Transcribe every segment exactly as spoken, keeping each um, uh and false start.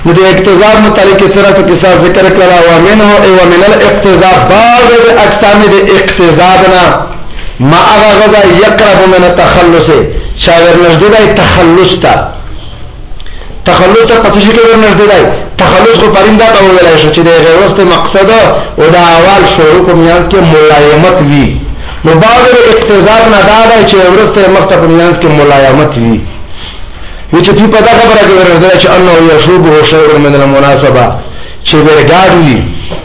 نو د اقتضاب متعلق سره څه قصه ذکر کړه او منه او من الاقتضاب بعض اقسام د اقتضابنا ما هغه غدا يقرب من التخلص شاور نږدې دی تخلص ته تخلص ته پس شي کې ورنږدې دی تخلص خو پریندا ته ویلای شو چې د غیرست مقصد او د اول شروع په میان کې ملایمت وي نو بعض اقتضاب نه دا دی چې ورسته مقصد په میان کې ملایمت وي یو چې په دا خبره کې ورنږدې چې انه يشوبه شيء من المناسبه چې ورګاډي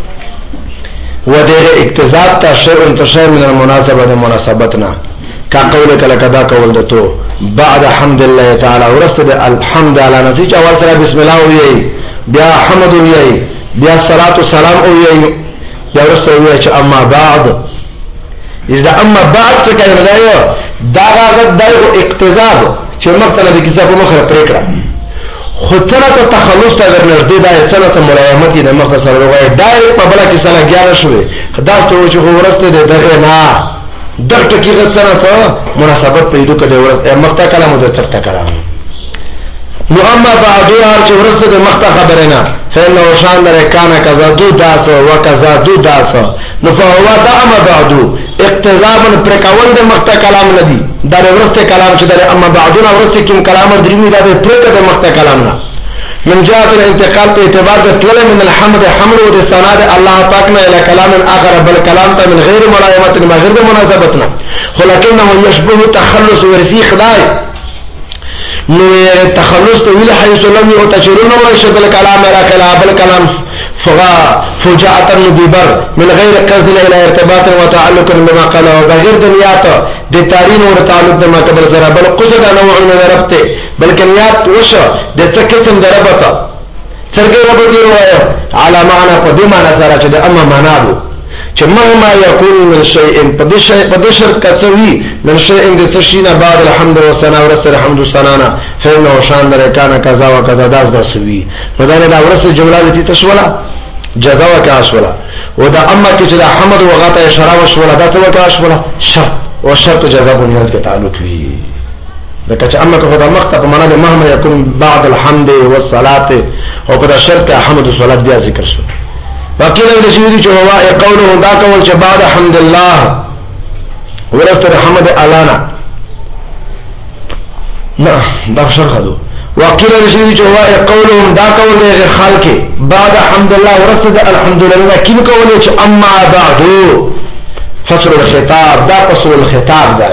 و دغه اقتضاب ته شیء انتشار من المناسبه د مناسبتنا کا قول کله کدا کول دته بعد حمد الله تعالی ورسته الحمد لله نسی چې اول سره بسم الله وی بیا حمد وی بیا صلوات و سلام وی بیا ورسته وی چې اما بعد اذا اما بعد څه کوي نه یو دا هغه دغه اقتضاب چې مختلف د کیسه په مخه پریکړه خود سره ته تخلص ته ورنږدې دا سره ته ملایمت د مختصر وای ډایرکټ په بل کې سره ګیاره شوې خداست چې ورسته دغه نه دغه کې سره ته مناسبت پیدا کړي ورسته مخته کلام د سرته کلام نو اما بعدو هر چې ورسته د مخته خبره نه فإنه شان در کان کذا دو داس و کذا دو داس نو فهو دا اما بعدو اقتضابا پرکول د مخته کلام ندي دا ورسته کلام چې در اما بعدو نه ورسته کوم کلام درېمي دا پرکه د مخته کلام نه من جهه الانتقال په اعتبار د طول من الحمد حمل و ثنا د الله پاک نه الى كلام اخر بل كلام ته من غیر ملایمت ما غیر مناسبتنا ولكنه يشبه تخلص ورثي خدای نو تخلص ته ویل حيث لم يتشرون ورشد الكلام الى كلام الكلام فغا فجاءت النبيبر من غير قصد الى ارتباط وتعلق بما قال وغير دنيات د تارين اور تعلق د ما قبل زرا بل قصد نوع من ربطه بلکې نیات وشو د څه قسم دربته سرګي ربطي وایو على معنى په دې معنی سره چې د اما معنا وو چې مهما يكون من شيء په دې شيء په دې شرط کڅوي من شيء د تشينا بعد الحمد والثناء ورسره الحمد والثناء فإنه شان در کان کذا وکذا داس دسوي نو دا د ورسره جمله دي تشولا جزاء وکاشولا او دا اما کې چې د حمد وغته اشاره وشولا دا څه وکاشولا شرط او شرط جزاء بنیاد کې تعلق وي لکه چې اما که خدای مخته په معنا د مهما يكون بعد الحمد والصلاه او په شرط حمد او صلات بیا ذکر شو وکیل د شهید چې هو قوله دا کول چې بعد حمد الله ورسته حمد الانا نه دا شرح دو وکیل د شهید چې هو قوله دا کول د خلق بعد حمد الله ورسته الحمد لله کیم کول چې اما بعد فصل الخطاب دا فصل الخطاب دا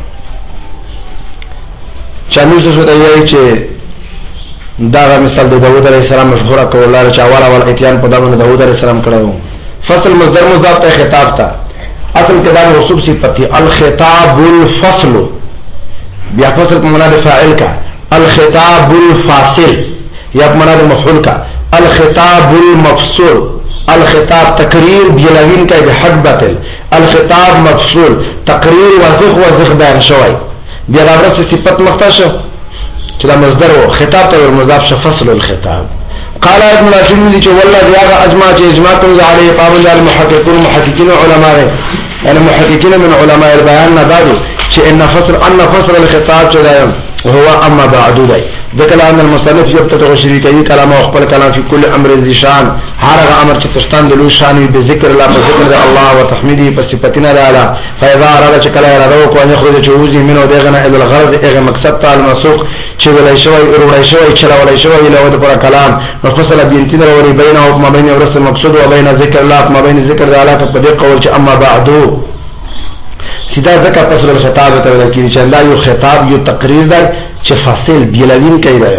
چانو څه ته وایي چې دا مثال د داوود علیه السلام مشهوره کوله چې اول اول اتیان په دغه داوود علیه السلام کړو فصل مصدر مضاف ته خطاب تا اصل کې دا موصوف صفتی الخطاب الفصل بیا فصل په معنا د فاعل کا الخطاب الفاصل یا په معنا د مفعول کا الخطاب المفصول الخطاب تقریر بلوین کا د حد باطل الخطاب مفصول تقریر واضح واضح بیان شوی بیا دا ورسې صفت مختص چې دا مصدر او خطاب ته مضاف ش فصل الخطاب قال ابن الاشم دي چې والله يا اجماع چې اجماع کوي عليه قابل المحققون محققين علماء يعني محققين من علماء البيان ندارو چې ان فصل ان فصل الخطاب چې دا هو اما بعد دی ذکر ان المصنف يبتدئ شريكي كلام او خپل کلام في كل امر ذي شان هر امر چې تشتان د لوی شان به ذکر الله په ذکر الله وتحميده په صفاتنا الاعلى فاذا اراد چې کله اراده کو ان يخرج جوزي منه دغه الى الغرض اغه مقصد تعال مسوق چې ولای شوی ورولای شوی چې ولای شوی له ود پر کلام مفصل بینتین وري بینه او ما بین ورس مقصود او بین ذکر الله ما بین ذکر الله په دې قول چې اما بعدو سیدا ذکر فصل الخطاب ته ولکې چې الله یو خطاب یو تقریر ده چې فاصل بیلوین کوي دا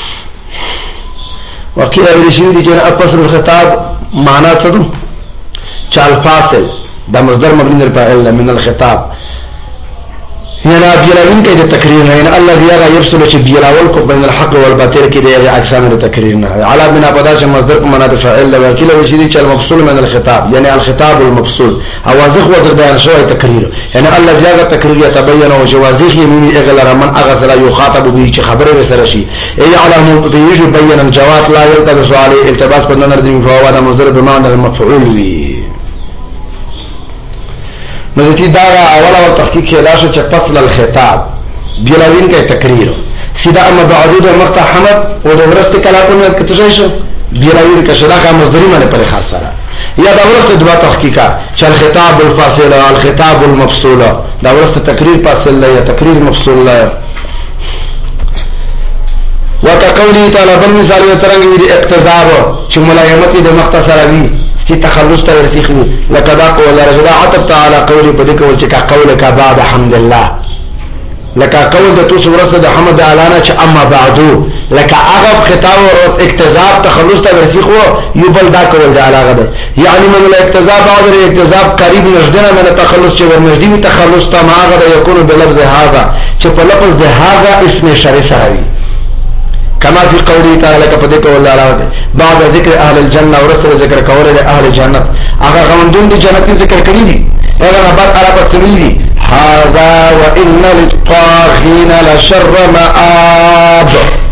وکیل ورشي دي چې فصل الخطاب معنا څه ده چې الفاصل دا مصدر مبني للفاعل من الخطاب هنا بيلاوين كده تكرير هنا الذي يغا يفصل شي بيلاول کو بين الحق والباطل كده عكسان التكرير على بنا بداش مصدر منادى فاعل وكيل وشيدي چې المفصول من الخطاب يعني الخطاب المفصول اوازخ وذ بيان شو تكرير يعني الذي يغا تكرير يتبين وجوازخ يمين اغلر من اغسل يخاطب به چې خبره سره شي اي علم بيجي بين الجواب لا يلتبس عليه التباس بدنا ندري فهو هذا مصدر بمعنى المفعول به نو دې دا اول اول تحقیق کې راشه چې فصل الخطاب بیلاوین کې تقریر سیدا اما بعدود مقطع حمد او د ورست کلا په نیت کې څه شي بیراویر کې شدا مصدری باندې پر خاص سره یا دا ورست دوا تحقیقا چې الخطاب الفاصل الخطاب المفصول دا ورست تقریر فاصل یا تقریر مفصول وتقولی تعالی بل مثال یو ترنګ وی اقتضاب چې ملایمت د مختصر وی ستي تخلص ته ورسیږي لکه دا قول رجلا عتب تعالی قولی په دې کول چې کا قول کا بعد حمد الله لکه قول د توس ورسته د حمد اعلان چې اما بعدو لکه هغه خطاب او اقتضاب تخلص ته ورسیږي یو بل دا قول د علاقه ده یعنی من الاقتضاب او الاقتضاب قریب نږدې من تخلص چې ورنږدې تخلص ته ما هغه یکون بلفظ هذا چې په لفظ د هذا اسم شرع سره وي كما في قوله تعالى كفدك والله علاوه بعد ذكر اهل الجنه ورسل ذكر قول اهل الجنه اغا غمندون دي جنتين ذكر کړی دي اغه بعد عربت سميلي هذا وان للطاغين لشر مآب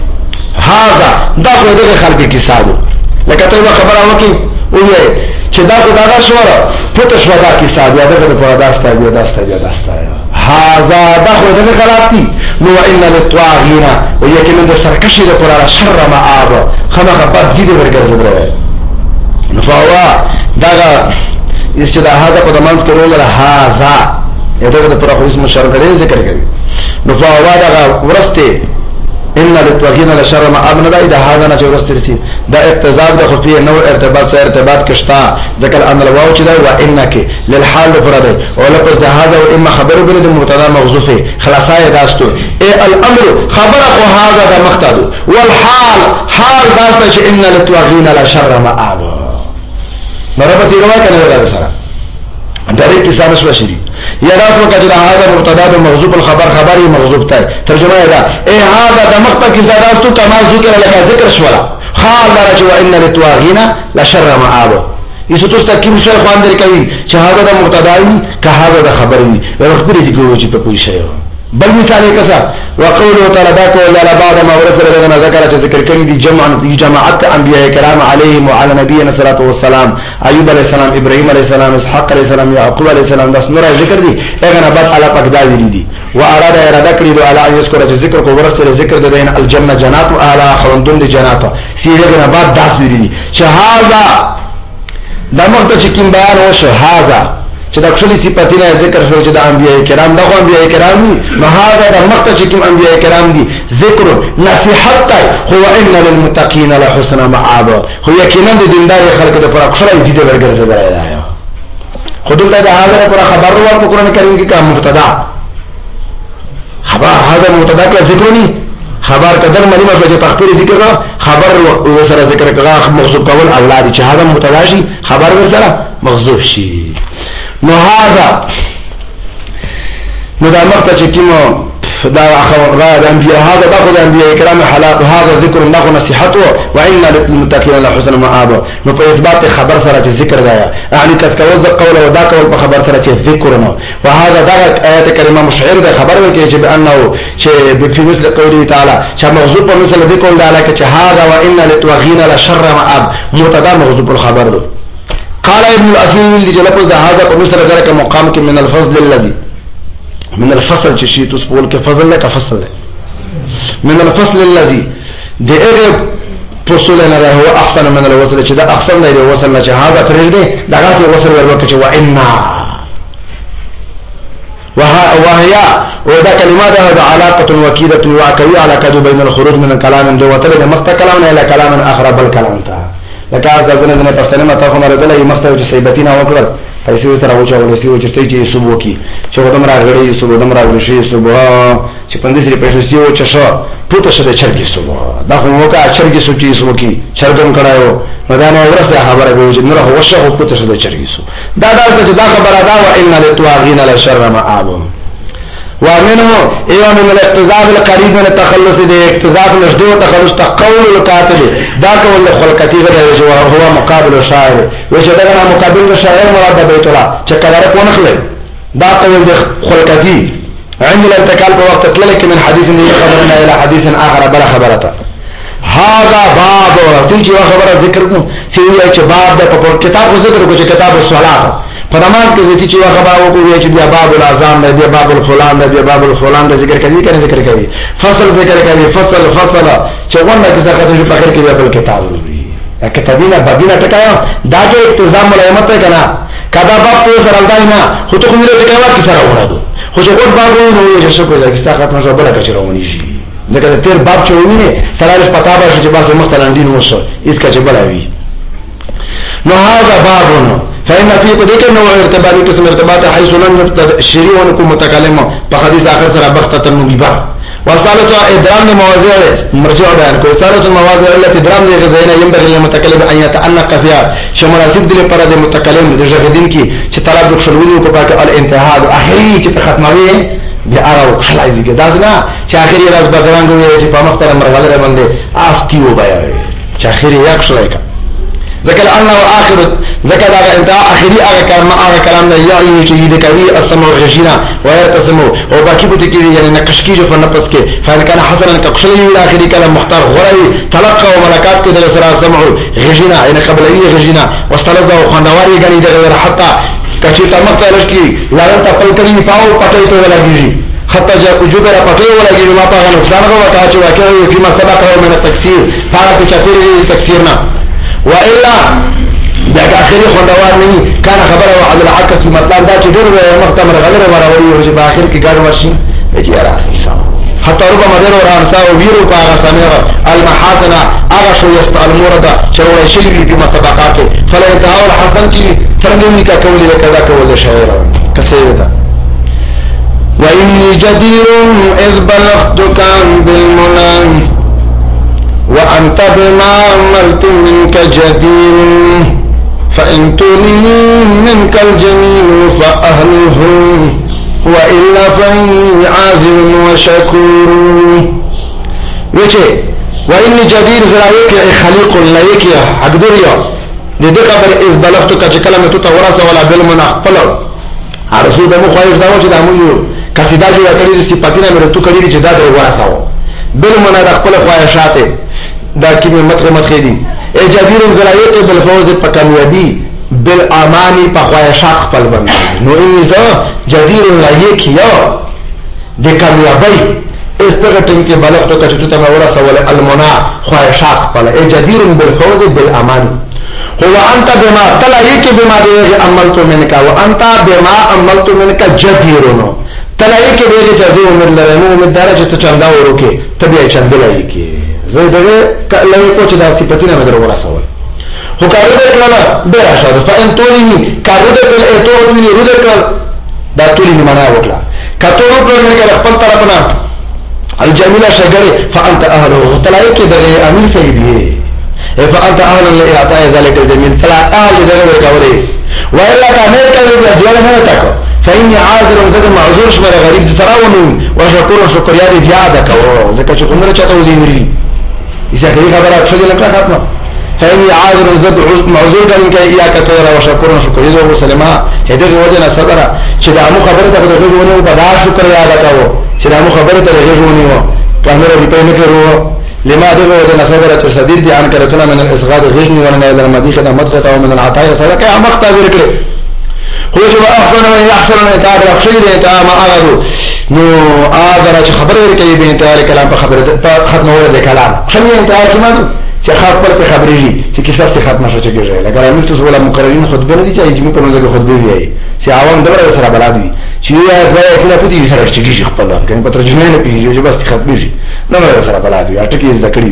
هذا دا خو دغه خلق کې ساده لکه ته خبره وکي وې چې دا خو دا شوره پته شو دا کې ساده دا په داستا دی داستا دی داستا هذا دا خو دغه خلق دي نو ان للطاغين ويكن د سرکشي د قرار شر مآب خمغه بد دي ورګرځي نو فوا دا استدا هذا په دمانس کې رول هذا یته د پر خو اسم شر غړي ذکر کوي نو فوا دا ورسته ان للطاغين لشر مآب نه دا هذا نه ورسته رسي دا اقتضاب د خفيه نو ارتباط سره ارتباط کشتا ذکر ان الواو چې دا و انک للحال فرده او لفظ د هذا و اما خبر بل د مبتدا محذوفه خلاصای داستو اي الامر خبر او هذا د مقتضى والحال حال داسته چې ان للطاغين لشر مآب مربتي روا کنه دا سره دغه کیسه نشو شي یا راس وکړه هذا مبتدا د محذوف الخبر خبري محذوف ته ترجمه دا اي هذا د مقتضى کیسه داستو کما ذکر لك ذکر شولا حال درجه وان للطاغين لشر مآب یسو تستقیم شیخ باندې کوي چې هغه د مبتداوی که هغه د خبروي ورخبر دي کوي چې په کوئی شی بل مثال یې کسا وقوله تعالی دا کو الله بعد ما ورسل لنا ذکر چې ذکر کړي دي جمع جماعت انبیاء کرام علیهم وعلى نبینا صلی الله والسلام ایوب علیہ السلام ابراهیم علیہ السلام اسحاق علیہ السلام یعقوب علیہ السلام دا سنره ذکر دي هغه نه بعد الله پاک دا ویلي دي واراد اراده کړی دو علی یذکر چې ذکر کو ورسل ذکر د دین الجنه جنات اعلی خوندون دي جنات سیره نه بعد داس ویلي دي چې هاذا دا مخته چې کوم بیان وشو هاذا چې دا ټولي صفاتونه ذکر شوی چې د انبیای کرام دغه انبیای کرام دي نو هغه د مخته چې کوم انبیای کرام دي ذکر نصيحت هو ان للمتقين لحسن مآب خو یقینا د دیندار خلک د پر اکثر زیاده ورګرځي راځي خود له هغه پر خبر ورکړه قرآن کریم کې کوم مبتدا خبر هذا مبتدا کې ذکرني خبر قدر مری مسله چې تخبیر ذکر خبر وسره ذکر کړه محذوف کول اولاد چې هذا مبتدا شي خبر وسره محذوف شي نو هذا نو دا مقطع چې کیمو دا خبر دا انبیاء هذا دا خو د انبیاء کرام حالات هذا ذکر الله نصيحت وان للمتقين لحسن مآب نو په اثبات خبر سره چې ذکر دا یعنی کس کوز قول او دا قول په خبر سره چې ذکر نو وهذا دا آیات کریمه مشعر ده خبر ورکړي چې بانه چې په مثل قوله تعالی چې موضوع په مثل ذکر دا لکه چې هذا وان للطاغين لشر مآب مبتدا موضوع الخبر ده قال ابن الاثير جلب هذا بمثل ذلك مقام من الفضل الذي من الفصل چې شي تاسو په کې فضل لك فصل من الفصل الذي دغه فصل نه هو احسن من الوصل چې دا احسن دی وصل نه چې هذا فرید دا غاټي وصل ورکه چې وإنا وهي ودا كلمات هذا علاقه وكيده واقعيه على كذب بين الخروج من الكلام دو وتل مقت كلام الى كلام اخر بل كلام تا لکه ځنه نه پښتنه مته کومه راغله مخته چې سیبتینا وکړه پیسې تر راوچا ولسی چې ته چې صبح کی چې ودم راغړې صبح ودم راغړې شي صبح چې پندې سری پیسې یو چې شو پټه شه د چرګي صبح دا خو وکا چرګي سوچي صبح کی چرګم کړهو مدانه ورسه خبره به چې نور هو شخو پټه شه د چرګي صبح دا دا دا خبره دا و ان للطاغين لشر مآب ومنه ايوه من الاقتضاب القريب من التخلص ده اقتضاب نجدو تخلص تقول القاتل دا قول الخلقتي غير هو مقابل الشاعر وجدنا مقابل الشاعر مراد بيت الله چکلره کو نخله دا قول الخلقتي عند الانتقال بوقت تلك من حديث خبرنا الى حديث اخر بلا خبرته هذا باب سيجي خبر ذکر کو سيجي چې باب د په کتاب ذکر کو چې کتاب الصلاه په نماز کې چې چې هغه باو کوی چې بیا باب الاذان دی، بیا باب الفلان دی، بیا باب الفلان دی ذکر کوي کنه ذکر کوي، فصل ذکر کوي، فصل فصل چې ونه کې څنګه چې په اخر کې بیا کتاب وي دا کتابونه بابینه ټکایا دا چې التزام ملایمت کنه کدا باب ته سره دای نه خو ته کومه ټکایا کی سره ورادو خو چې ګډ باب نو چې څه کوي چې څنګه ختمه شو بل کچ رواني شي ځکه تیر باب چې ویني سره پتا به چې باسه مختلن دین وسه اس کا چې بلاوي نو هذا بابونه فإن في قدك نوع ارتباط قسم ارتباط حيث لم يبتدأ الشريع ونكون متكلم بحديث آخر سرى بختة المجيبة وصالة إدرام مواضيع مرجع بيان كو صالة المواضيع التي إدرام لغزينا ينبغي للمتكلم أن يتعنق فيها شمراسب دل پرد متكلم لجغدين کی چه طلب دک شلوني وكباك الانتهاد اخری چه پخطموی بی آراو خلعی که دازنا چه آخری راز بگرانگوی چه پا مختر مرغلر بنده آستیو بیاوی چه آخری یک شلعی که ذكر الله آخر ذكر هذا انتهاء آخري آخر كلام آخر كلام لا يعني شيء ذكري السمع غشينا ويرتسمه وباقي بتكيري يعني نكشكي جو فنفس کے فإن كان حسنا كقشلي إلى آخري كلام مختار غري تلقى وملكات كده لسرا سمع غشينا يعني قبلي غشينا واستلذ وخندواري غني ده حتى كشيتا مختارش کی لارن تپل کری پاو پټي ته ولا گیری حتى جاء وجود را پټي ولا گیری ما پاغه نقصان غو تا چې واقعي فيما سبق من التكسير فارق چتري تكسيرنا وإلا داك آخري خوندوار نهي كان خبره وعد العكس في مطلب دا چې ډېر مختمر غلره وراوي او چې په آخر کې ګډ ورشي چې راس حتى ربما ډېر ورانسا او ویرو په هغه سمېغه المحاسن هغه شو يستعلمور دا چې ولا شي کې مسابقات فلا انتهاء الحسن چې څنګه کا کولې کذا کولې شاعر کسيدا وإني جدير إذ بلغتك بالمنام وأنت بما عملت منك جدير فإن تولني منك الجميل فأهله وإلا فإني عازل وشكور وچه وإني جدير زرائك خليق لك يا حقدريا لذلك خبر إذ بلغتك كلمة تورث ولا بالمنع فلو عرسو دمو خواهش داو چه دامو یو کسی دا جو یا کری سپاتینا میرے تو کری چه دا در ورثاو بالمنع دا خپل خواهشاته دا کی مطلب مخې دي اجابیر زلایت بالفوز پکامیابی بالامانی په خواهشات خپل باندې نو ان ذا جدیر لایک یا د کامیابی استغتم کې بلغت ته چې ته مورا سوال المنا خواهشات خپل اجابیر بالفوز بالامان هو انت بما تلایک بما دې عملت منك وانت بما عملت منك جدیرونو تلایک دې چې ځو امید لرنو امید دار چې ته چندا ورکه تبي چندا لایکی زه دغه لای کو چې دا صفاتونه مې درو راسول هو کارو دې کړل به راشه فإن تولني کارو دې کړل ته ورته ورته کړل دا تولني معنا وکړه کته ورته نه کړ خپل طرفنا الجميله شجره فأنت أهله تلایک دې امیر صحیح دی فأنت أهل لإعطاء ذلك الجميل فلا أهل دغه ورکوري وإلا كان کله زیاده نه تاکو فإني عاذر وزد معذور شمر غریب تراون وشكر شکریا دې یاد کاوه ځکه چې عمر چاته ودی إذا كان خبرات شو لك لا خاتمه فإني عاذر وزد معذور كان يا كثير وشكر شكر يده وسلمى هذا وجهنا صدر شدا مو خبرته بده غوونه بدا شكر يا دکاو شدا مو خبرته غوونه و کامره دی په نکرو لما دغه وجهنا صدر تشديد دي عن كرتنا من الإصغاء غشني ولا الى المديخ مدقه ومن العطايا سبك يا مقطع ذكر هو جو احسن يحسن تعالى اخشي تعالى ما اغدو نو اگر چې خبره ورکړي به انتهاء کلام په خبره ختم وره د کلام خلي انتهاء کلام چې خبر په خبري چې کیسه څه ختم شوه چې کېږي لکه امیر تاسو ولا مقررین خطبه نه دي چې اجمه په نوزه خطبه وي چې عوام دغه سره بلادي چې یا دغه کله په دې سره چې کیږي خپل کنه په ترجمه نه پیږي چې بس ختم شي نو سره بلادي اټکی ذکرې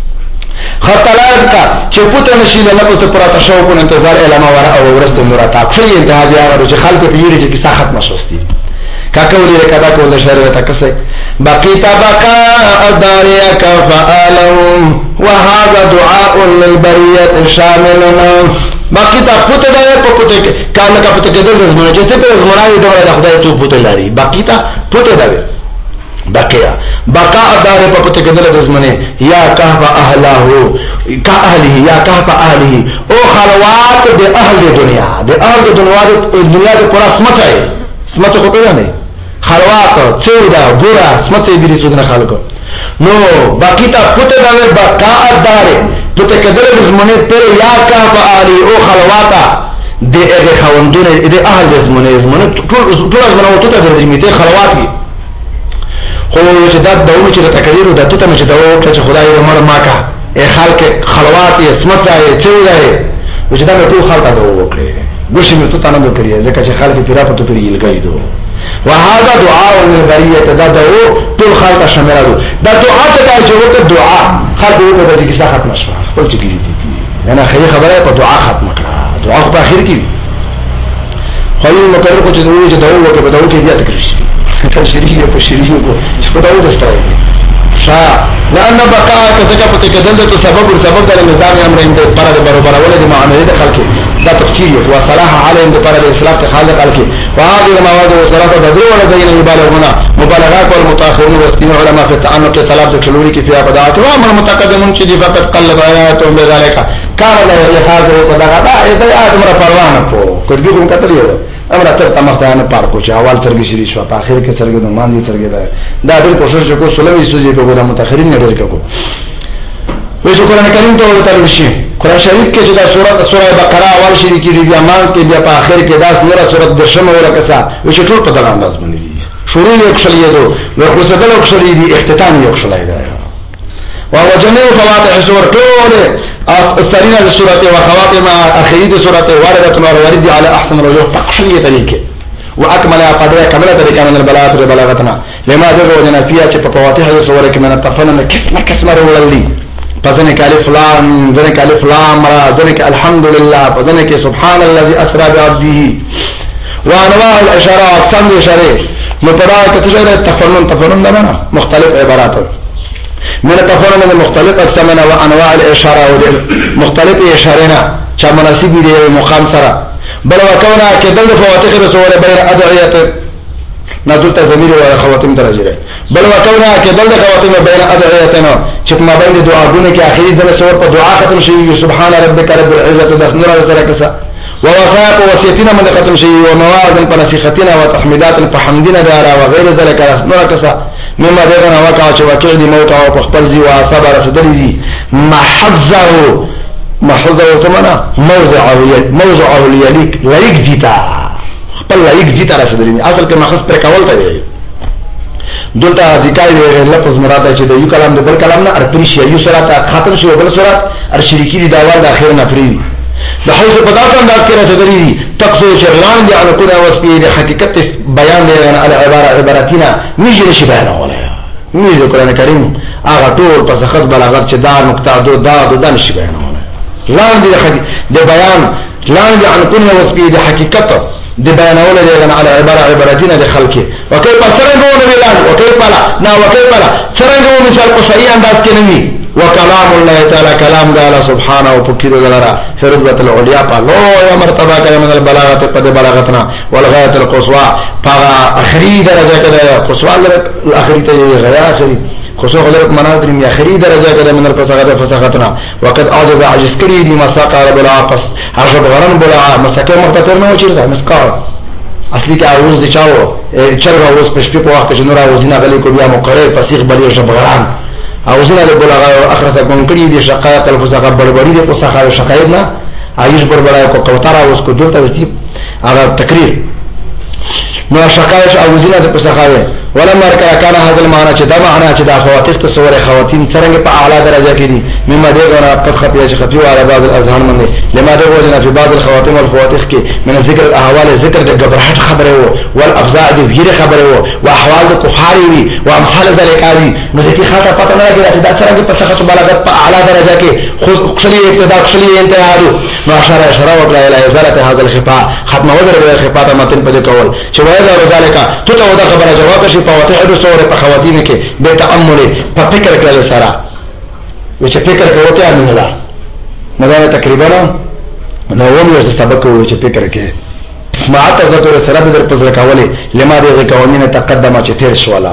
خطلات کا چې پوت نشي له لپس ته پراته شو په انتظار علما ورا او ورسته مراتب شي انتهاء بیا ورو چې خلک په یری چې کیسه ختم شوستي كاكولي كذا كول شريعه كسي بقيت بقاء داريك فآلهم وهذا دعاء للبرية شاملنا بقيت پوت دا پوت کان کا پوت کېدل زمونه چې څه په زمونه دی د خدای ته پوت لري بقيت پوت دا بقيا بقاء دار په پوت کېدل زمونه یا کهف اهله کا اهله یا کهف اهله او خلوات د اهل دنیا د اهل دنیا د دنیا د پورا سمته سمته خو پیدا نه خلوات چودا ګورا سمته بیری څنګه خلکو نو باقی تا پته دا بقاء دار پته کدل زمونه پر یا کا فعلی او خلواتا د هغه خوندونه د اهل زمونه زمونه ټول ټول زمونه وته د رجمیته خلواتي خو چې دا دونه چې تقریر د ته چې دا وکړه چې خدای یې مر ماکا ای خلک خلواتي اسمت ځای چوي چې دا ټول خلک دا وکړي ګوشي مې ته تنه وکړي ځکه چې خلک پیرا په تو پیری لګایدو وهذا دعاء للبريه دا دعو ټول خلک شامل دا دعا ته چې وکړه دعا خلک وکړه چې کیسه ختم شوه خپل چې کیږي انا خیر خبره په دعا ختم کړه دعا په اخر کې خلیل مقرر کو چې دوی چې دعا وکړه په دعا کې بیا تکرار شي تشریح په شریح کو چې په دعا دستای شا لأن بقاء كذا بتكدل تو سبب سبب د نظام امر اند پر د برابر ولې د معاملې د خلق دا تفصیل او صلاح علی د پر د اسلام ته خالق خلق وهذه المواد والصلاه بدر ولا بين المبالغون مبالغات والمتاخرون واستماع علماء في التعنق طلب د چلوري کې فيها بدعات و امر متقدمون چې فقط قلب آیاتهم بذلك كان لا يحاذ بدعات اذا امر پروانه کو کډګو کوم کتل یو امر تر تمختانه پار کو چې اول سرګي شری شو په اخر کې سرګي نو مان دي سرګي دا دا ډېر کوشش وکړو سلوي سوجي په ګوره متأخرین نه ډېر کو وې چې قرآن کریم ته ورته شي قرآن شریف کې چې دا سورۃ سورہ بقره اول شری کې بیا مان کې بیا په اخر کې دا سورہ سورۃ درشم ورکسا وې چې ټول په دغه انداز باندې دي شروع یو کښلې دو نو خصدل یو کښلې دي اختتام یو کښلې ده وهو جميع فواتح السور طول السرينة السورة وخواتم أخيرية السورة واردة وارد على أحسن الوجوه تقشرية طريقة وأكملها قدرها كملة طريقة من البلاغة ببلاغتنا لما در وجنا فيها في فواتح السور من التفنن كسم كسم رولي فذنك ألف لام ذنك ألف لام را ذنك الحمد لله فذنك سبحان الذي أسرى بعبده وأنواع الإشارة أقسام الإشارة متراء كتجارة التفنن تفنن لنا مختلف عبارات من التفنن من مختلف أقسامنا وأنواع الإشارة مختلف إشارنا شا مناسب دي مقام سرا بل وكونا كدل فواتح السور بين أدعية نزول تزمير وخواتم درجه بل وكونا كدل خواتم بين أدعيتنا شك ما بين دعاءونه كأخير ذل سور بدعاء ختم شيء سبحان ربك رب العزة دسنور وزركسا ووثائق وصيتنا من ختم شيء ومواعظ فنسختنا وتحميدات فحمدنا دارا وغير ذلك دسنور كسا مما دغنا وقع وقع دي موت او خپل دي وصبر صدر دي محزه محزه ثمنا موضعه موضعه ليك ليك جيتا خپل ليك جيتا رسدري اصل کې مخص پر کول ته وي دلته ذکر لفظ مراد چې د یو کلام د بل کلام نه ارپریشیا یو سره خاطر شي بل سره ار شریکی دي داوال د اخر نه پری د حوض په داسې انداز کې رسدري دي تقصو شغلان دي ان كنا وسبي د حقیقت بیان دی على عباره عبارتنا نيجي نشي بیان ولا نيجي قرآن کریم هغه ټول په سخت بلاغت چې دا نقطه دو دا دو دا نشي بیان ولا لاندې د بیان لاندې ان كنا وسبي د حقیقت د بیان ولا دی على عباره عبارتنا د خلقه وكيف سرنګو نه ویلان وكيف لا نا وكيف لا سرنګو مثال په صحیح انداز کې نه وكلام الله تعالى كلام الله سبحانه وتعالى دلرا فرضت العليا قالوا يا مرتبه كلام من البلاغه قد بلغتنا والغايه القصوى فاخري درجه كده قصوى الاخري غايه اخري خصوصا غلط مناظر من اخري درجه كده من الفساغه فساختنا وقد اعجز عجز كري دي مساق بلا قص عجب غرن بلا مساق مختصر نه وچرده مسقال اصلي کې اوس دي چاو چرغه اوس په شپې په وخت کې نور اوسینه غلي کو بیا مقرر فسیخ بلی شبغران اوزنا له بلغه اخرته کنکړي دي شقایق الفساقه بڑبڑی دي فساقه شقایق نه عايش بربړای کو کوتره اوس کو دلته دي هغه تقریر نو شقایق اوزنا د فساقه ولما كان هذا المعنى چې دا معنی چې دا خواتیخ تصور خواتین څنګه په اعلی درجه کې دي مما دغه قد خفيه خفيه على بعض الاذهان من لما دغه وجنا في بعض الخواتيم والخواتيخ کې من ذکر الاحوال ذکر د غبرحت خبره وو والافزاع د ویره خبره وو واحوال د کفاری وی وامثال ذلك وی نو دې خاطر پته نه لګی چې دا څنګه په څخه بلاغت په اعلی درجه کې خو خلی ابتدا خلی انتها نو اشاره اشاره وکړه الى ازاله هذا الخفاء ختم وذر الخفاء متن په کول چې وایي ذلك ته دا خبره جواب شي فواتح د سورې په خواتین کې به تامل په فکر کول سره و چې فکر کوو ته امن الله مدار تقریبا نو ونیو چې سبق وو چې فکر کې ما تذکر سره در پزړه کولې لما دغه قوانین تقدمه چې تیر شولا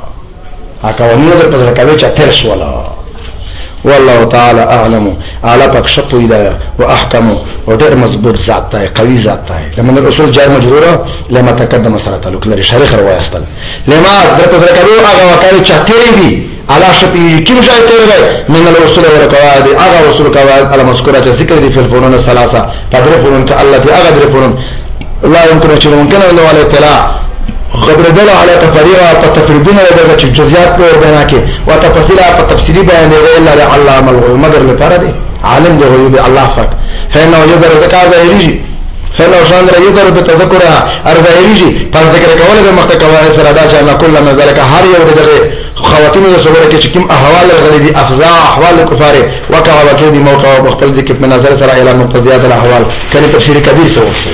ا قوانین در پزړه کوي چې تیر شولا والله تعالی اعلم اعلی پاک شپوی دا او احکم او ډېر مضبوط ذات دی قوي ذات دی لمن الرسول جار مجروره لما تقدم سره تعلق لري شریخ روایت لما در پزړه کوي هغه وکړي چې تیر دي على شفي كم شيء ترى من الوصول والقواعد أغا وصول قواعد المذكورة ذكر في الفنون الثلاثة تدرفون كالتي أغا درفون لا يمكن أن ممكن أن على اطلاع خبر دل على تفريغ وتفردون لدرجة الجزئيات بينك وتفصيلها وتفسيري بين إلا لعلام الغيوب مگر لفردي عالم ده غيوب الله فك فإنه يظهر ذكاء ظاهري فإنه شاندر يظهر بتذكرها الظاهري فذكر كوله بمختكوا سردا جاء كل ما ذلك هر يودر خواتيم الصور كشكيم أحوال الغلبي أفزاع أحوال الكفار وكوا وكيد موقع ومختلف ذكر من نظر سرع إلى مقتضيات الأحوال كان تفسير كبير سوى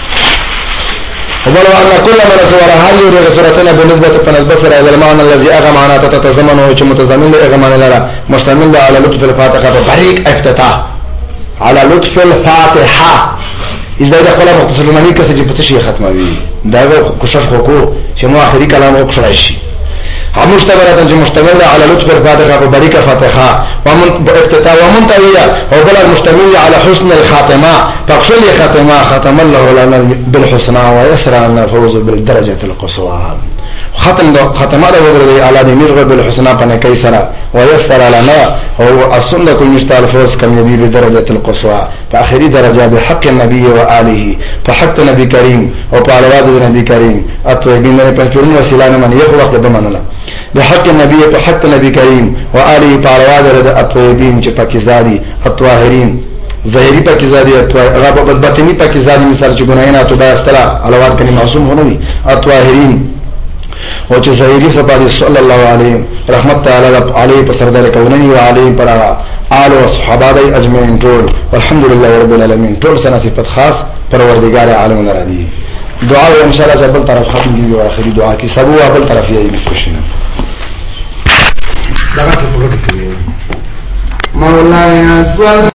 ولو أن كل من صور هل يريد صورتنا بالنسبة فنسبسر إلى المعنى الذي أغمعنا تتزمنه ويش متزمن لإغمان لنا مشتمل على لطف الفاتحة ببريك افتتاح على لطف الفاتحة إذا إذا قال مختصر المنيك سيجب تشي ختمة بي دائما كشف خكو شنو آخري كلام وكشر عشي مشتملة مشتملة على لطف الفاتحة ببريك فاتحة وافتتاح ومنتهية وبلا المشتمل على حسن الخاتمة فاقشل خاتمة ختم الله لنا بالحسنى ويسر لنا الفوز بالدرجة القصوى ختم ختم هذا وجد على دمير بالحسنى فنكيسنا ويسر لنا هو السنة كل مشتاق الفوز كم يبي بالدرجة القصوى فآخر درجة بحق النبي وآله فحق النبي كريم وقال وادي النبي كريم الطيبين من يفكرون وسلام من يخلق بمننا بحق النبي بحق النبي كريم وآله قال وادي الطيبين جبكزادي الطاهرين ظاهری پاکیزادی غاب باطنی پاکیزادی مثال چې ګناهونه توبه استلا علاوه کني معصوم هونوي اطاهرین او چې ظاهری صفات صلی الله علیه رحمت تعالی علیه په سردار کونی او علیه پر آل او صحابه اجمعین ټول الحمدلله رب العالمین ټول سنا صفات خاص پروردگار عالم نرادی دعا ان شاء الله جبل طرف ختم کیږي او اخري دعا کی سبو بل طرف یې مسکشنه دغه څه په مولانا